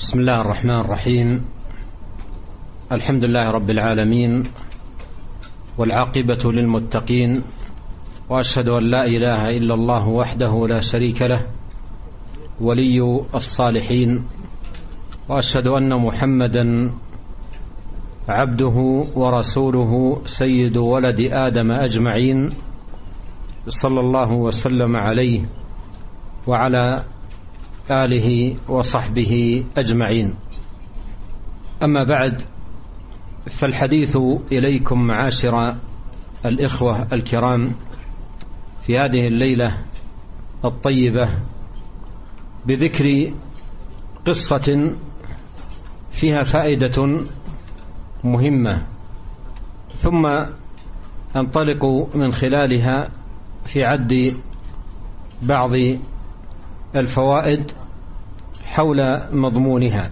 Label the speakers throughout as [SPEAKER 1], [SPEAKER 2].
[SPEAKER 1] بسم الله الرحمن الرحيم. الحمد لله رب العالمين، والعاقبة للمتقين، وأشهد أن لا إله إلا الله وحده لا شريك له ولي الصالحين، وأشهد أن محمدا عبده ورسوله سيد ولد آدم أجمعين، صلى الله وسلم عليه وعلى آله وصحبه أجمعين. أما بعد، فالحديث إليكم معاشر الإخوة الكرام في هذه الليلة الطيبة بذكر قصة فيها فائدة مهمة، ثم أنطلق من خلالها في عد بعض الفوائد حول مضمونها.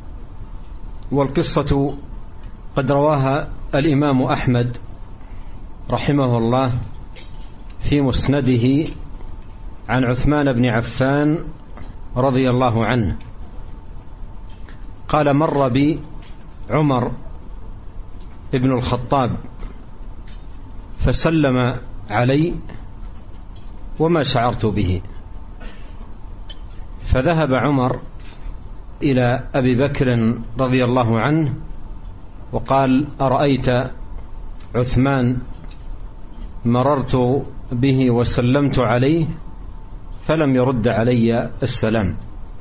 [SPEAKER 1] والقصة قد رواها الإمام أحمد رحمه الله في مسنده عن عثمان بن عفان رضي الله عنه قال: مر بي عمر ابن الخطاب فسلم علي وما شعرت به، فذهب عمر إلى أبي بكر رضي الله عنه وقال: أرأيت عثمان مررت به وسلمت عليه فلم يرد علي السلام.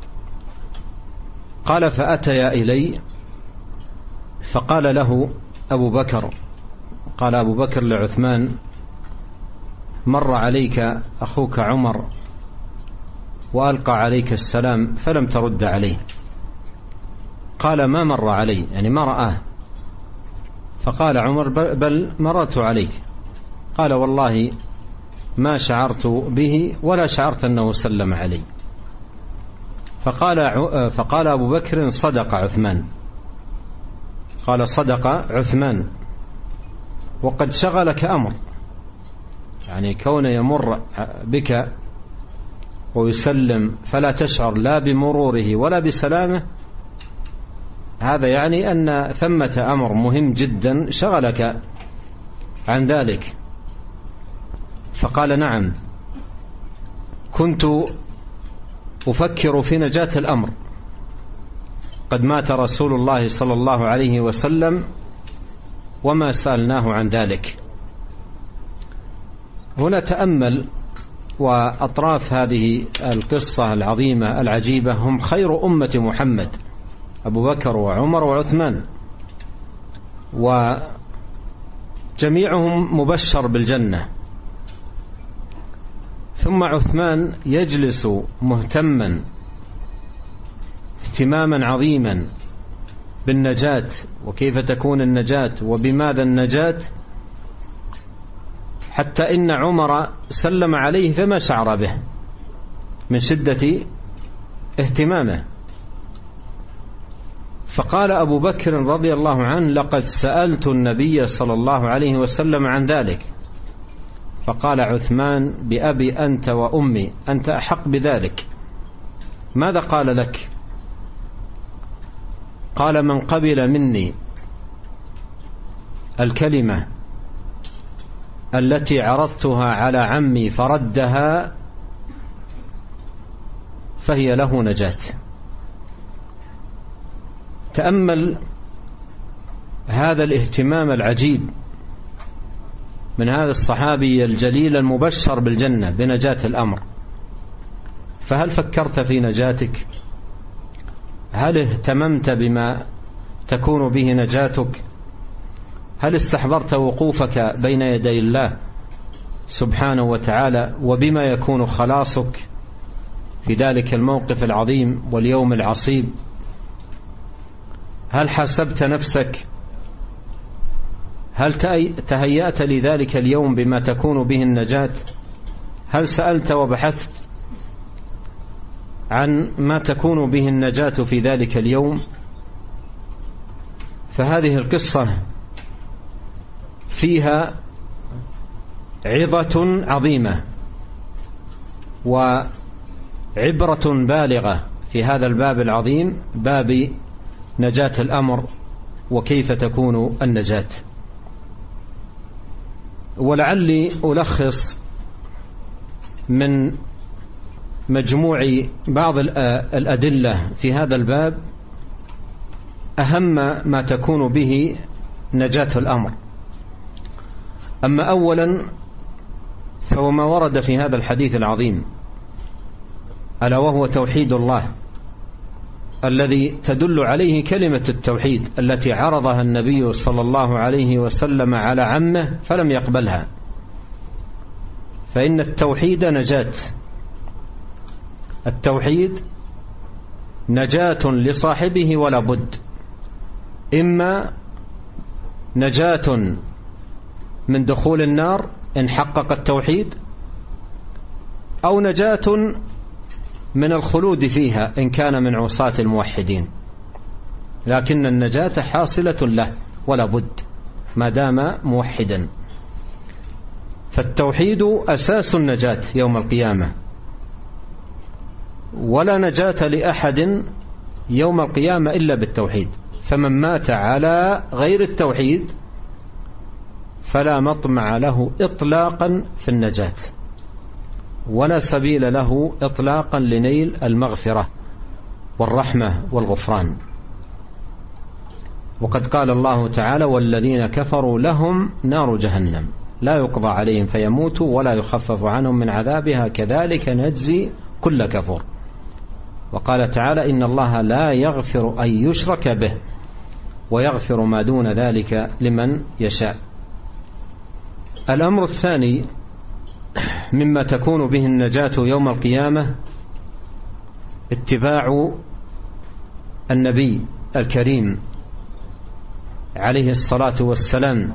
[SPEAKER 1] قال: فأتيا إلي فقال له أبو بكر، قال أبو بكر لعثمان: مر عليك أخوك عمر وألقى عليك السلام فلم ترد عليه. قال: ما مر علي، يعني ما رآه. فقال عمر: بل مررت عليك. قال: والله ما شعرت به ولا شعرت أنه سلم علي. فقال أبو بكر: صدق عثمان. قال: صدق عثمان، وقد شغلك أمر، يعني كون يمر بك ويسلم فلا تشعر لا بمروره ولا بسلامه، هذا يعني أن ثمة أمر مهم جدا شغلك عن ذلك. فقال: نعم، كنت أفكر في نجاة الأمر، قد مات رسول الله صلى الله عليه وسلم وما سألناه عن ذلك. هنا تأمل، وأطراف هذه القصة العظيمة العجيبة هم خير أمة محمد، أبو بكر وعمر وعثمان، وجميعهم مبشر بالجنة. ثم عثمان يجلس مهتما اهتماما عظيما بالنجاة، وكيف تكون النجاة وبماذا النجاة، حتى إن عمر سلم عليه فما شعر به من شدة اهتمامه. فقال أبو بكر رضي الله عنه: لقد سألت النبي صلى الله عليه وسلم عن ذلك. فقال عثمان: بأبي أنت وأمي، أنت أحق بذلك. ماذا قال لك؟ قال: من قبل مني الكلمة التي عرضتها على عمي فردها فهي له نجاة. تأمل هذا الاهتمام العجيب من هذا الصحابي الجليل المبشر بالجنة بنجاة الأمر. فهل فكرت في نجاتك؟ هل اهتممت بما تكون به نجاتك؟ هل استحضرت وقوفك بين يدي الله سبحانه وتعالى وبما يكون خلاصك في ذلك الموقف العظيم واليوم العصيب؟ هل حاسبت نفسك؟ هل تهيأت لذلك اليوم بما تكون به النجاة؟ هل سألت وبحثت عن ما تكون به النجاة في ذلك اليوم؟ فهذه القصة فيها عظة عظيمة وعبرة بالغة في هذا الباب العظيم، باب نجاة الأمر وكيف تكون النجاة. ولعلي ألخص من مجموع بعض الأدلة في هذا الباب أهم ما تكون به نجاة الأمر. أما أولا فهو ما ورد في هذا الحديث العظيم، ألا وهو توحيد الله الذي تدل عليه كلمة التوحيد التي عرضها النبي صلى الله عليه وسلم على عمه فلم يقبلها. فإن التوحيد نجاة، التوحيد نجاة لصاحبه ولا بد، إما نجاة من دخول النار إن حقق التوحيد، أو نجاة من الخلود فيها إن كان من عصاة الموحدين، لكن النجاة حاصلة له ولا بد ما دام موحدا. فالتوحيد أساس النجاة يوم القيامة، ولا نجاة لأحد يوم القيامة إلا بالتوحيد. فمن مات على غير التوحيد فلا مطمع له إطلاقا في النجاة، ولا سبيل له إطلاقا لنيل المغفرة والرحمة والغفران. وقد قال الله تعالى: والذين كفروا لهم نار جهنم لا يقضى عليهم فيموتوا ولا يخفف عنهم من عذابها كذلك نجزي كل كفور. وقال تعالى: إن الله لا يغفر أن يشرك به ويغفر ما دون ذلك لمن يشاء. الأمر الثاني مما تكون به النجاة يوم القيامة اتباع النبي الكريم عليه الصلاة والسلام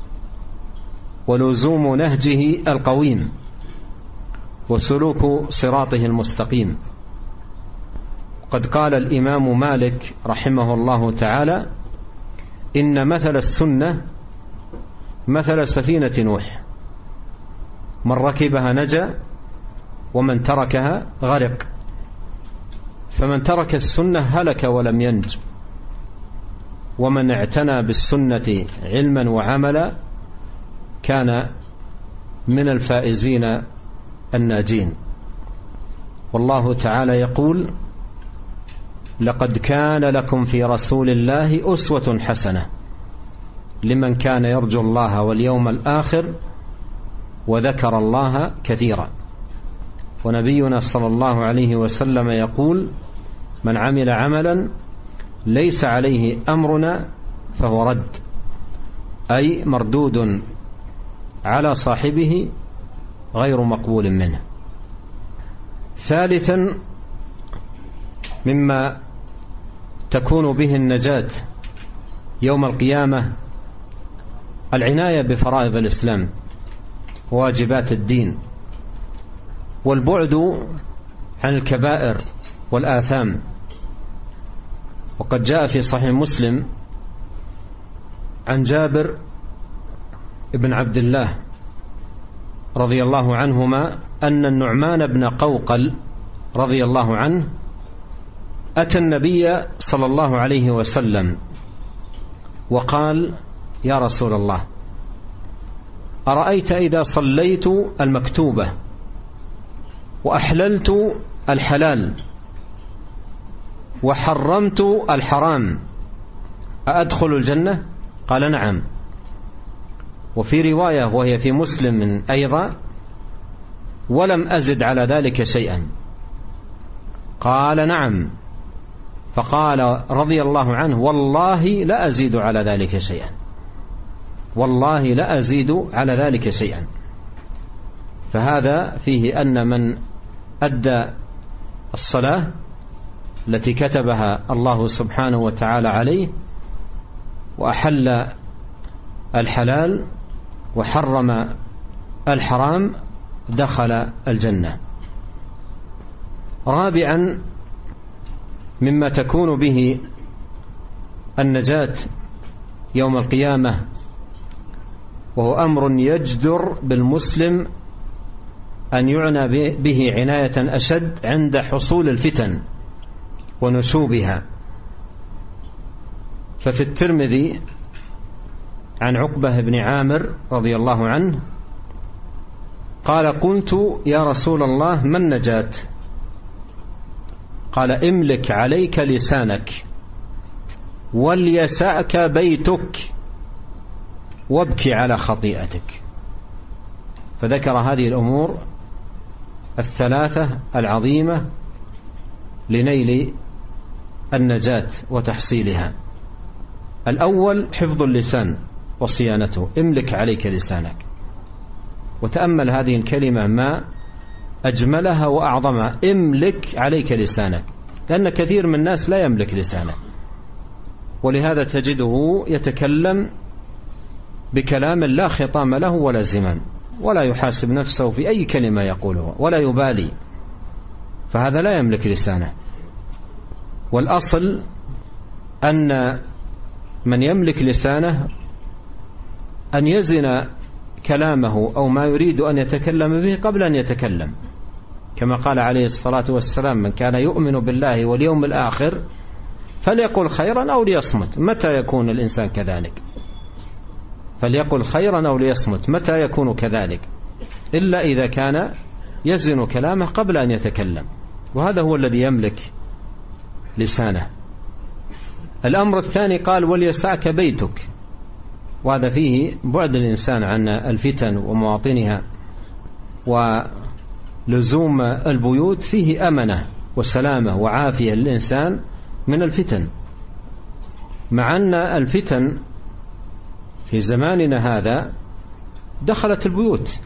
[SPEAKER 1] ولزوم نهجه القويم وسلوك صراطه المستقيم. قد قال الإمام مالك رحمه الله تعالى: إن مثل السنة مثل سفينة نوح، من ركبها نجا ومن تركها غرق، فمن ترك السنة هلك ولم ينج، ومن اعتنى بالسنة علما وعملا كان من الفائزين الناجين. والله تعالى يقول: لقد كان لكم في رسول الله أسوة حسنة لمن كان يرجو الله واليوم الآخر وذكر الله كثيرا. ونبينا صلى الله عليه وسلم يقول: من عمل عملا ليس عليه أمرنا فهو رد، أي مردود على صاحبه غير مقبول منه. ثالثا مما تكون به النجاة يوم القيامة العناية بفرائض الإسلام وواجبات الدين، والبعد عن الكبائر والآثام. وقد جاء في صحيح مسلم عن جابر بن عبد الله رضي الله عنهما أن النعمان بن قوقل رضي الله عنه أتى النبي صلى الله عليه وسلم وقال: يا رسول الله، أرأيت إذا صليت المكتوبة وأحللت الحلال وحرمت الحرام أأدخل الجنة؟ قال: نعم. وفي رواية وهي في مسلم أيضا: ولم أزد على ذلك شيئا. قال: نعم. فقال رضي الله عنه: والله لا أزيد على ذلك شيئا، والله لا أزيد على ذلك شيئا. فهذا فيه أن من أدى الصلاة التي كتبها الله سبحانه وتعالى عليه وأحل الحلال وحرم الحرام دخل الجنة. رابعا مما تكون به النجاة يوم القيامة، وهو أمر يجدر بالمسلم أن يعنى به عناية أشد عند حصول الفتن ونشوبها. ففي الترمذي عن عقبة بن عامر رضي الله عنه قال: قلت يا رسول الله ما النجاة؟ قال: املك عليك لسانك، وليسعك بيتك، وابكي على خطيئتك. فذكر هذه الأمور الثلاثة العظيمة لنيل النجاة وتحصيلها. الأول حفظ اللسان وصيانته، املك عليك لسانك. وتأمل هذه الكلمة ما أجملها وأعظمها، املك عليك لسانك، لأن كثير من الناس لا يملك لسانه، ولهذا تجده يتكلم بكلام لا خطام له ولا زمام، ولا يحاسب نفسه في أي كلمة يقولها ولا يبالي، فهذا لا يملك لسانه. والأصل أن من يملك لسانه أن يزن كلامه أو ما يريد أن يتكلم به قبل أن يتكلم، كما قال عليه الصلاة والسلام: من كان يؤمن بالله واليوم الآخر فليقل خيرا أو ليصمت. متى يكون الإنسان كذلك؟ فليقل خيرا أو ليصمت. متى يكون كذلك؟ إلا إذا كان يزن كلامه قبل أن يتكلم، وهذا هو الذي يملك لسانه. الأمر الثاني قال: وليسعك بيتك، وهذا فيه بعد الإنسان عن الفتن ومواطنها، ولزوم البيوت فيه أمنة وسلامة وعافية للإنسان من الفتن، مع أن الفتن في زماننا هذا دخلت البيوت،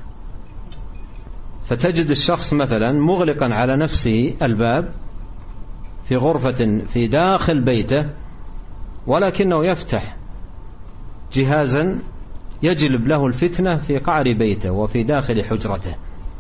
[SPEAKER 1] فتجد الشخص مثلا مغلقا على نفسه الباب في غرفة في داخل بيته، ولكنه يفتح جهازا يجلب له الفتنة في قعر بيته وفي داخل حجرته،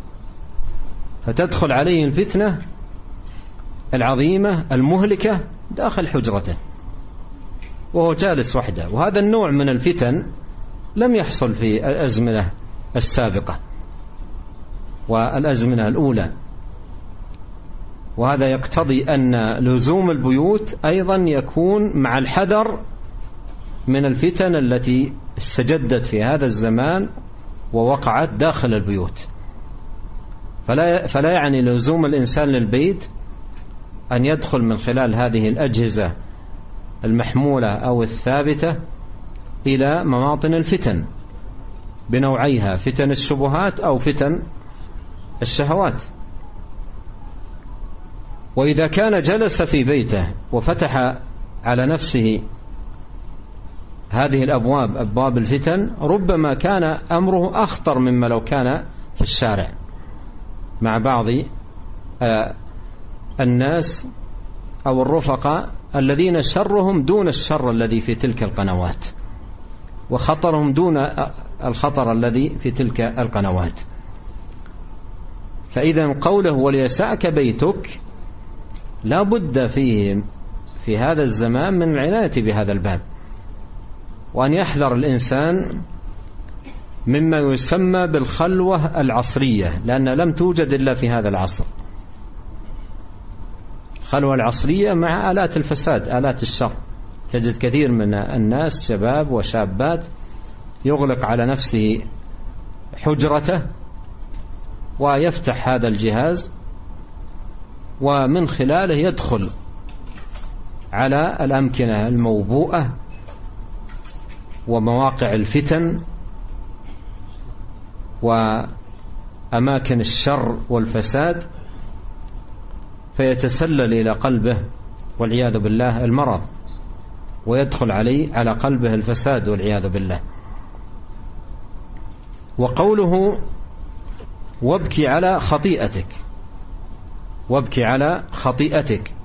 [SPEAKER 1] فتدخل عليه الفتنة العظيمة المهلكة داخل حجرته وهو جالس وحده. وهذا النوع من الفتن لم يحصل في الأزمنة السابقة والأزمنة الأولى، وهذا يقتضي أن لزوم البيوت أيضا يكون مع الحذر من الفتن التي استجدت في هذا الزمان ووقعت داخل البيوت. فلا يعني لزوم الإنسان للبيت أن يدخل من خلال هذه الأجهزة المحمولة أو الثابتة إلى مواطن الفتن بنوعيها، فتن الشبهات أو فتن الشهوات. وإذا كان جلس في بيته وفتح على نفسه هذه الأبواب، أبواب الفتن، ربما كان أمره أخطر مما لو كان في الشارع مع بعض الناس أو الرفقاء الذين شرهم دون الشر الذي في تلك القنوات، وخطرهم دون الخطر الذي في تلك القنوات. فإذا قوله وليسعك بيتك لا بد فيه في هذا الزمان من العناية بهذا الباب، وأن يحذر الإنسان مما يسمى بالخلوة العصرية، لأن لم توجد إلا في هذا العصر. الخلوة العصرية مع آلات الفساد، آلات الشر. تجد كثير من الناس شباب وشابات يغلق على نفسه حجرته ويفتح هذا الجهاز، ومن خلاله يدخل على الأمكنة الموبوءة ومواقع الفتن وأماكن الشر والفساد، فيتسلل إلى قلبه والعياذ بالله المرض، ويدخل على قلبه الفساد والعياذ بالله. وقوله وابكي على خطيئتك، وابكي على خطيئتك.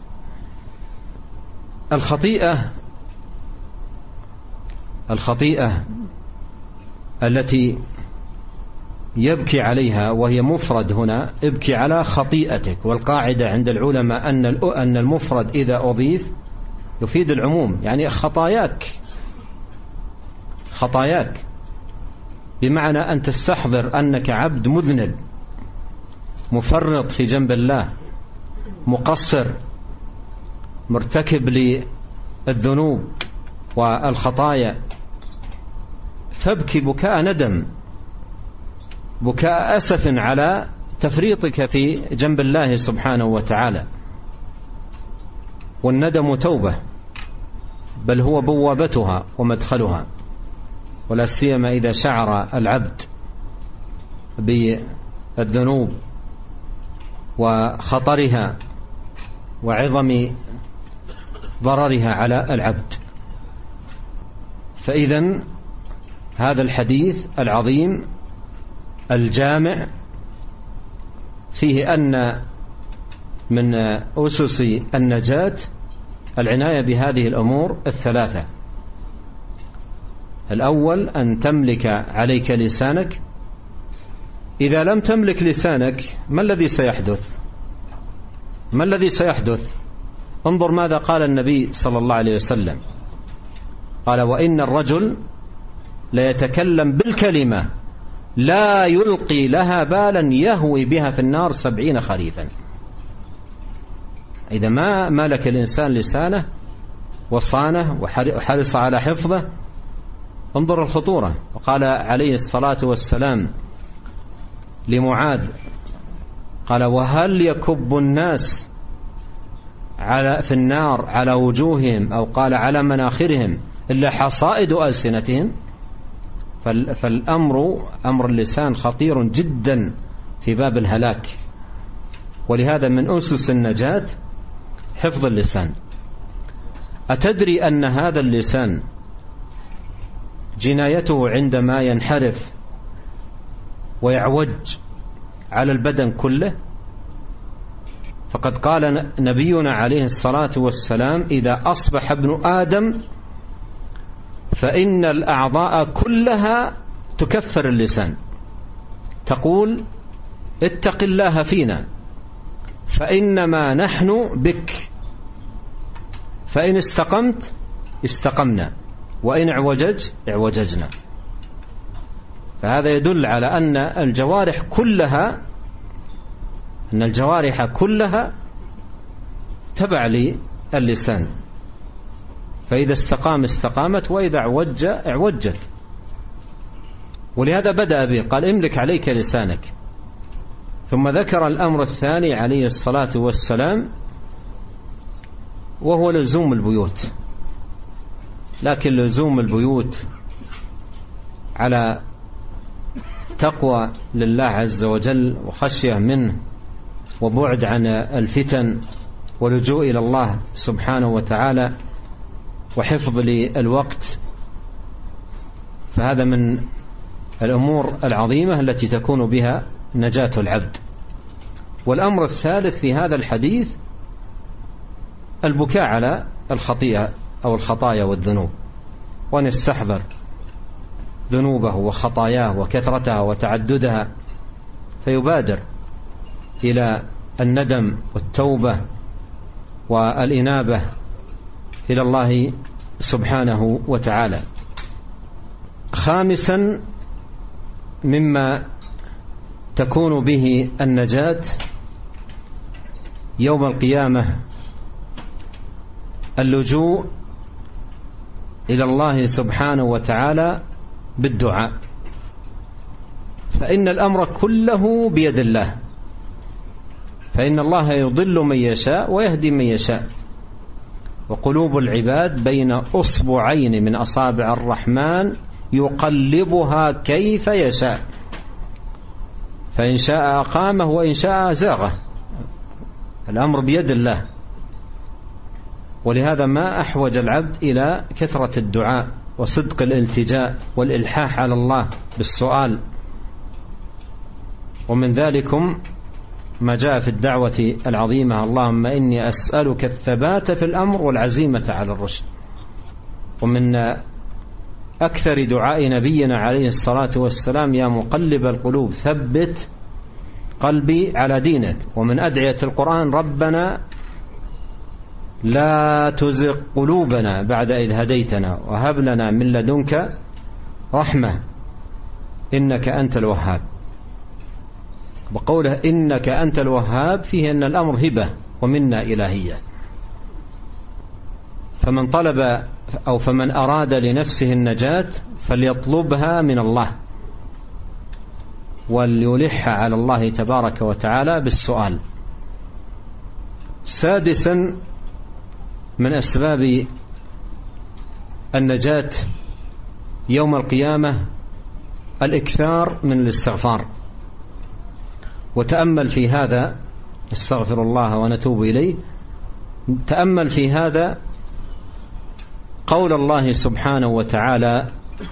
[SPEAKER 1] الخطيئة التي يبكي عليها وهي مفرد هنا، ابكي على خطيئتك. والقاعدة عند العلماء أن المفرد إذا أضيف يفيد العموم، يعني خطاياك، بمعنى أن تستحضر أنك عبد مذنب مفرط في جنب الله، مقصر، مرتكب للذنوب والخطايا، فابكي بكاء ندم، بكاء أسف على تفريطك في جنب الله سبحانه وتعالى. والندم توبة، بل هو بوابتها ومدخلها، ولا سيما إذا شعر العبد بالذنوب وخطرها وعظم ضررها على العبد. فإذن هذا الحديث العظيم الجامع فيه أن من أسس النجاة العناية بهذه الأمور الثلاثة. الأول أن تملك عليك لسانك. إذا لم تملك لسانك ما الذي سيحدث؟ ما الذي سيحدث؟ انظر ماذا قال النبي صلى الله عليه وسلم، قال: وإن الرجل ليتكلم بالكلمة لا يلقي لها بالا يهوي بها في النار 70 خريفا. إذا ما ملك الإنسان لسانه وصانه وحرص على حفظه، انظر الخطورة. وقال عليه الصلاة والسلام لمعاذ، قال: وهل يكب الناس في النار على وجوههم، أو قال على مناخرهم، إلا حصائد ألسنتهم؟ أمر اللسان خطير جدا في باب الهلاك، ولهذا من أسس النجاة حفظ اللسان. أتدري أن هذا اللسان جنايته عندما ينحرف ويعوج على البدن كله؟ فقد قال نبينا عليه الصلاة والسلام: إذا أصبح ابن آدم فإن الأعضاء كلها تكفر اللسان، تقول: اتق الله فينا فإنما نحن بك، فإن استقمت استقمنا، وإن اعوججنا. فهذا يدل على أن الجوارح كلها تبع للسان، فإذا استقامت، وإذا اعوجت. ولهذا بدأ به، قال: املك عليك لسانك. ثم ذكر الأمر الثاني عليه الصلاة والسلام، وهو لزوم البيوت. لكن لزوم البيوت على تقوى لله عز وجل وخشية منه وبعد عن الفتن ولجوء إلى الله سبحانه وتعالى وحفظ للوقت، فهذا من الأمور العظيمة التي تكون بها نجاة العبد. والأمر الثالث في هذا الحديث البكاء على الخطيئة أو الخطايا والذنوب، وأن يستحضر ذنوبه وخطاياه وكثرتها وتعددها، فيبادر إلى الندم والتوبة والإنابة إلى الله سبحانه وتعالى. خامسا مما تكون به النجاة يوم القيامة اللجوء إلى الله سبحانه وتعالى بالدعاء، فإن الأمر كله بيد الله، فإن الله يضل من يشاء ويهدي من يشاء، وقلوب العباد بين أصبعين من أصابع الرحمن يقلبها كيف يشاء، فإن شاء أقامه وإن شاء زاغه. الأمر بيد الله، ولهذا ما أحوج العبد إلى كثرة الدعاء وصدق الالتجاء والإلحاح على الله بالسؤال. ومن ذلكم ما جاء في الدعوة العظيمة: اللهم إني أسألك الثبات في الأمر والعزيمة على الرشد. ومن أكثر دعاء نبينا عليه الصلاة والسلام: يا مقلب القلوب ثبت قلبي على دينك. ومن أدعية القرآن: ربنا لا تزغ قلوبنا بعد إذ هديتنا وهب لنا من لدنك رحمة إنك أنت الوهاب. وقوله إنك أنت الوهاب فيه أن الأمر هبة ومنة إلهية، فمن طلب أو فمن أراد لنفسه النجاة فليطلبها من الله وليلح على الله تبارك وتعالى بالسؤال. سادسا من أسباب النجاة يوم القيامة الإكثار من الاستغفار. وتأمل في هذا، استغفر الله ونتوب إليه، تأمل في هذا قول الله سبحانه وتعالى: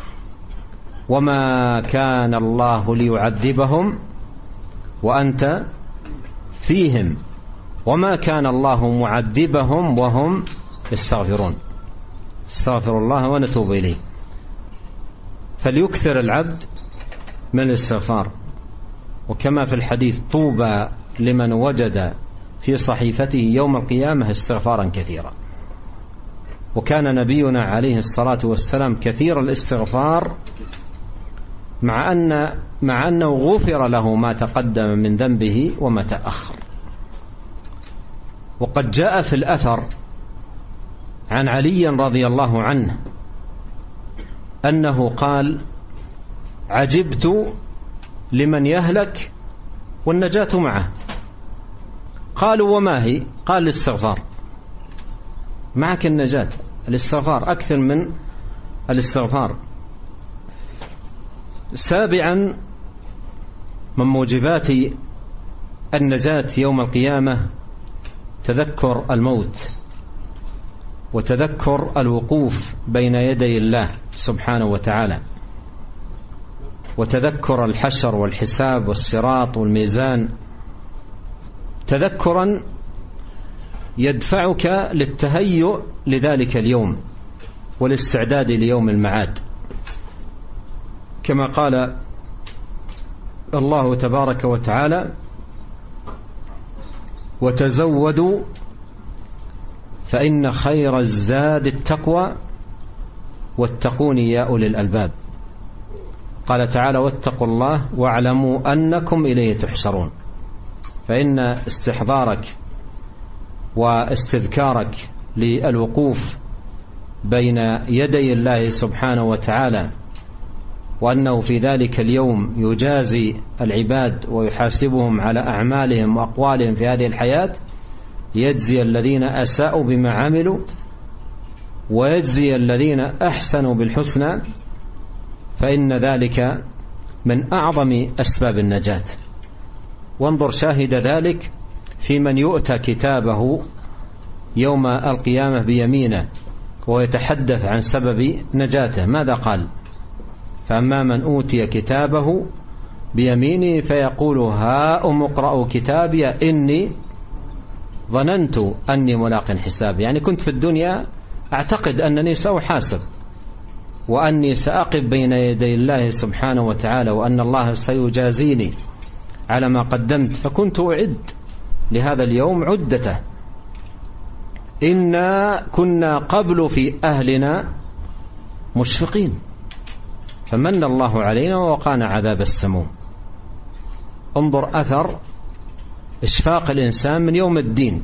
[SPEAKER 1] وما كان الله ليعذبهم وأنت فيهم وما كان الله معذبهم وهم يستغفرون. استغفر الله ونتوب إليه. فليكثر العبد من الاستغفار. وكما في الحديث: طوبى لمن وجد في صحيفته يوم القيامة استغفارا كثيرا. وكان نبينا عليه الصلاة والسلام كثير الاستغفار، مع أنه غفر له ما تقدم من ذنبه وما تأخر. وقد جاء في الأثر عن علي رضي الله عنه أنه قال: عجبت لمن يهلك والنجاة معه. قالوا: وما هي؟ قال: الاستغفار. معك النجاة، الاستغفار، أكثر من الاستغفار. سابعا من موجبات النجاة يوم القيامة تذكر الموت وتذكر الوقوف بين يدي الله سبحانه وتعالى، وتذكر الحشر والحساب والصراط والميزان، تذكرا يدفعك للتهيؤ لذلك اليوم والاستعداد ليوم المعاد. كما قال الله تبارك وتعالى: وتزودوا فإن خير الزاد التقوى واتقون يا أولي الألباب. قال تعالى: واتقوا الله واعلموا أنكم إليه تحشرون. فإن استحضارك واستذكارك للوقوف بين يدي الله سبحانه وتعالى، وأنه في ذلك اليوم يجازي العباد ويحاسبهم على أعمالهم وأقوالهم في هذه الحياة، يجزي الذين أساءوا بما عملوا ويجزي الذين أحسنوا بالحسنى، فإن ذلك من أعظم أسباب النجاة. وانظر شاهد ذلك في من يؤتى كتابه يوم القيامة بيمينه ويتحدث عن سبب نجاته. ماذا قال؟ فأما من أوتي كتابه بيمينه فيقول: هاؤم اقرءوا كتابي إني ظننت أني ملاق حسابي. يعني كنت في الدنيا أعتقد أنني سأحاسب وأني سأقف بين يدي الله سبحانه وتعالى وأن الله سيجازيني على ما قدمت، فكنت أعد لهذا اليوم عدته. إنا كنا قبل في أهلنا مشفقين فمن الله علينا ووقانا عذاب السموم. انظر أثر إشفاق الإنسان من يوم الدين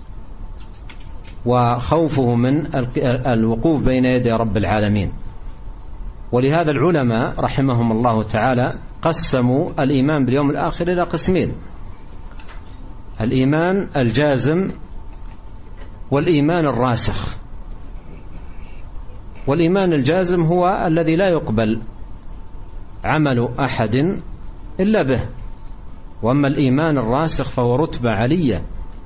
[SPEAKER 1] وخوفه من الوقوف بين يدي رب العالمين. ولهذا العلماء رحمهم الله تعالى قسموا الإيمان باليوم الآخر إلى قسمين: الإيمان الجازم والإيمان الراسخ. والإيمان الجازم هو الذي لا يقبل عمل أحد إلا به، وأما الإيمان الراسخ فهو رتبة علية،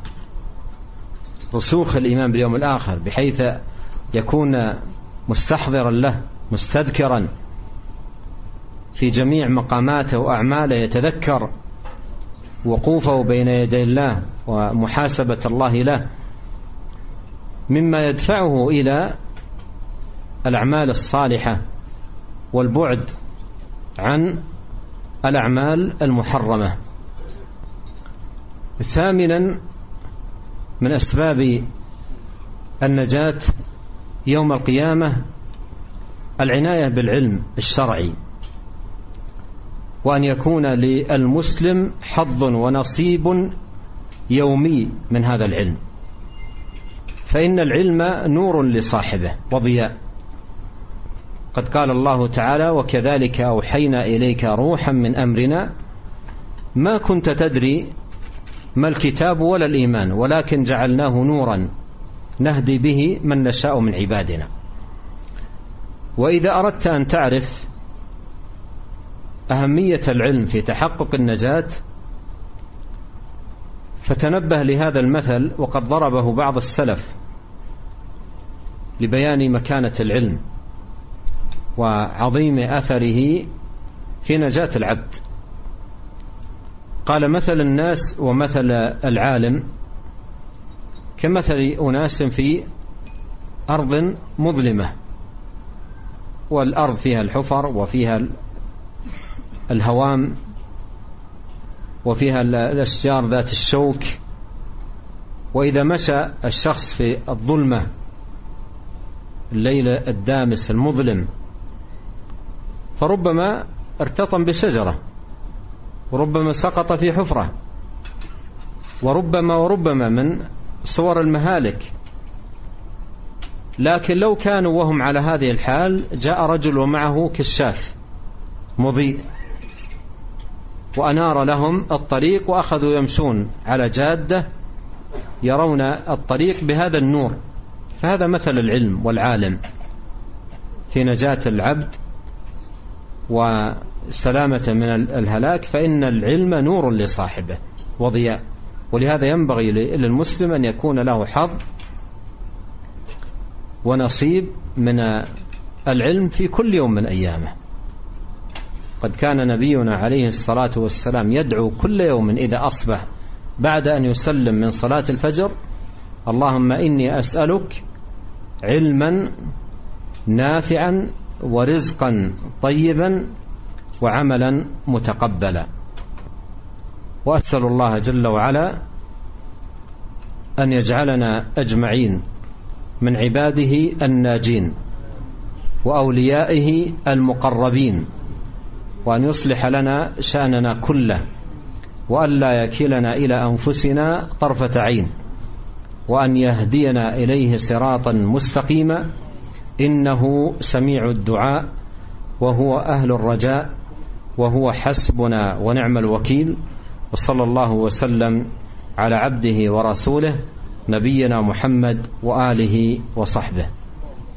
[SPEAKER 1] رسوخ الإيمان باليوم الآخر بحيث يكون مستحضرا له مستذكرا في جميع مقاماته وأعماله، يتذكر وقوفه بين يدي الله ومحاسبة الله له، مما يدفعه إلى الأعمال الصالحة والبعد عن الأعمال المحرمة. ثامنا من أسباب النجاة يوم القيامة العناية بالعلم الشرعي، وأن يكون للمسلم حظ ونصيب يومي من هذا العلم. فإن العلم نور لصاحبه وضياء. قد قال الله تعالى: وكذلك أوحينا إليك روحا من أمرنا ما كنت تدري ما الكتاب ولا الإيمان ولكن جعلناه نورا نهدي به من نشاء من عبادنا. وإذا أردت أن تعرف أهمية العلم في تحقق النجاة فتنبه لهذا المثل، وقد ضربه بعض السلف لبيان مكانة العلم وعظيم أثره في نجاة العبد. قال: مثل الناس ومثل العالم كمثل أناس في أرض مظلمة، والأرض فيها الحفر وفيها الهوام وفيها الأشجار ذات الشوك، وإذا مشى الشخص في الظلمة الليل الدامس المظلم فربما ارتطم بشجرة، وربما سقط في حفرة، وربما من صور المهالك. لكن لو كانوا وهم على هذه الحال جاء رجل ومعه كشاف مضيء وأنار لهم الطريق، وأخذوا يمشون على جادة يرون الطريق بهذا النور. فهذا مثل العلم والعالم في نجاة العبد وسلامة من الهلاك، فإن العلم نور لصاحبه وضياء. ولهذا ينبغي للمسلم أن يكون له حظ ونصيب من العلم في كل يوم من أيامه. قد كان نبينا عليه الصلاة والسلام يدعو كل يوم إذا أصبح بعد أن يسلم من صلاة الفجر: اللهم إني أسألك علما نافعا ورزقا طيبا وعملا متقبلا. وأسأل الله جل وعلا أن يجعلنا أجمعين من عباده الناجين وأوليائه المقربين، وأن يصلح لنا شأننا كله، وأن لا يكلنا إلى أنفسنا طرفة عين، وأن يهدينا إليه صراطا مستقيما، إنه سميع الدعاء وهو أهل الرجاء وهو حسبنا ونعم الوكيل. وصلى الله وسلم على عبده ورسوله نبينا محمد وآله وصحبه.